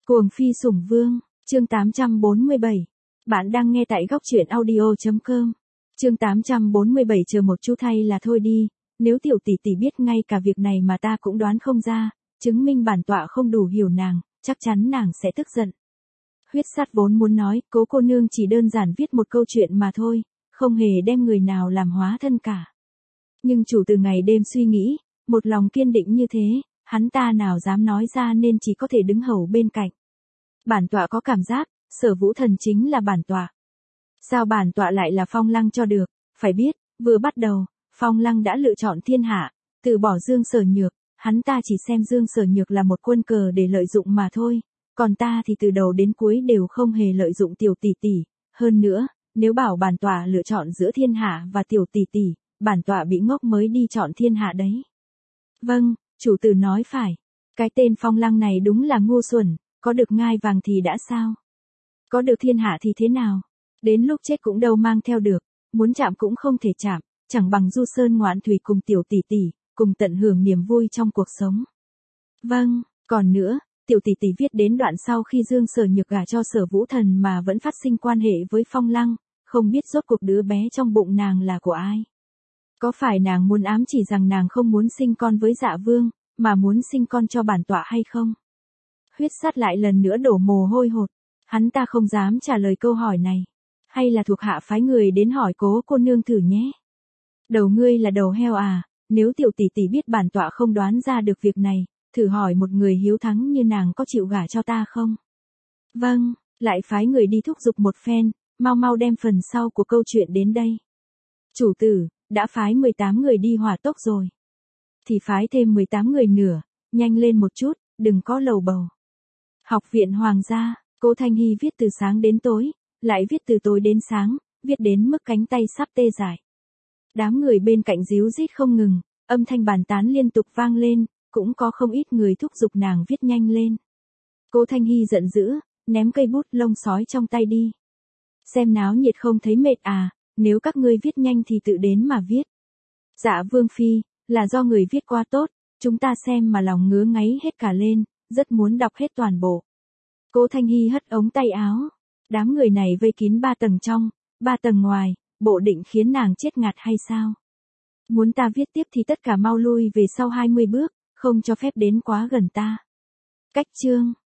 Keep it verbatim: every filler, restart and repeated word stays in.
Cuồng phi sủng vương, chương tám trăm bốn mươi bảy. Bạn đang nghe tại góc truyện audio chấm com. Chương tám trăm bốn mươi bảy chờ một chút thay là thôi đi, nếu tiểu tỷ tỷ biết ngay cả việc này mà ta cũng đoán không ra, chứng minh bản tọa không đủ hiểu nàng, chắc chắn nàng sẽ tức giận. Huyết sát vốn muốn nói, cố cô nương chỉ đơn giản viết một câu chuyện mà thôi, không hề đem người nào làm hóa thân cả. Nhưng chủ từ ngày đêm suy nghĩ, một lòng kiên định như thế, hắn ta nào dám nói ra nên chỉ có thể đứng hầu bên cạnh. Bản tọa có cảm giác, Sở Vũ Thần chính là bản tọa. Sao bản tọa lại là Phong Lăng cho được, phải biết, vừa bắt đầu, Phong Lăng đã lựa chọn thiên hạ, từ bỏ Dương Sở Nhược, hắn ta chỉ xem Dương Sở Nhược là một quân cờ để lợi dụng mà thôi, còn ta thì từ đầu đến cuối đều không hề lợi dụng tiểu tỷ tỷ, hơn nữa, nếu bảo bản tọa lựa chọn giữa thiên hạ và tiểu tỷ tỷ, bản tọa bị ngốc mới đi chọn thiên hạ đấy. Vâng, chủ tử nói phải, cái tên Phong Lăng này đúng là ngu xuẩn, có được ngai vàng thì đã sao? Có được thiên hạ thì thế nào? Đến lúc chết cũng đâu mang theo được, muốn chạm cũng không thể chạm, chẳng bằng du sơn ngoạn thủy cùng tiểu tỷ tỷ, cùng tận hưởng niềm vui trong cuộc sống. Vâng, còn nữa, tiểu tỷ tỷ viết đến đoạn sau khi Dương Sở Nhược gả cho Sở Vũ Thần mà vẫn phát sinh quan hệ với Phong Lăng, không biết rốt cuộc đứa bé trong bụng nàng là của ai. Có phải nàng muốn ám chỉ rằng nàng không muốn sinh con với Dạ Vương, mà muốn sinh con cho bản tọa hay không? Huyết sát lại lần nữa đổ mồ hôi hột, hắn ta không dám trả lời câu hỏi này. Hay là thuộc hạ phái người đến hỏi cố cô nương thử nhé. Đầu ngươi là đầu heo à, nếu tiểu tỷ tỷ biết bản tọa không đoán ra được việc này, thử hỏi một người hiếu thắng như nàng có chịu gả cho ta không? Vâng, lại phái người đi thúc giục một phen, mau mau đem phần sau của câu chuyện đến đây. Chủ tử, đã phái mười tám người đi hỏa tốc rồi. Thì phái thêm mười tám người nữa, nhanh lên một chút, đừng có lầu bầu. Học viện Hoàng gia, Cố Thanh Hy viết từ sáng đến tối, lại viết từ tối đến sáng, viết đến mức cánh tay sắp tê dại. Đám người bên cạnh díu rít không ngừng, âm thanh bàn tán liên tục vang lên, cũng có không ít người thúc giục nàng viết nhanh lên. Cố Thanh Hy giận dữ, ném cây bút lông sói trong tay đi. Xem náo nhiệt không thấy mệt à, nếu các ngươi viết nhanh thì tự đến mà viết. Dạ Vương phi, là do người viết quá tốt, chúng ta xem mà lòng ngứa ngáy hết cả lên, rất muốn đọc hết toàn bộ. Cố Thanh Hy hất ống tay áo. Đám người này vây kín ba tầng trong, ba tầng ngoài, bộ định khiến nàng chết ngạt hay sao? Muốn ta viết tiếp thì tất cả mau lui về sau hai mươi bước, không cho phép đến quá gần ta. Cách chương,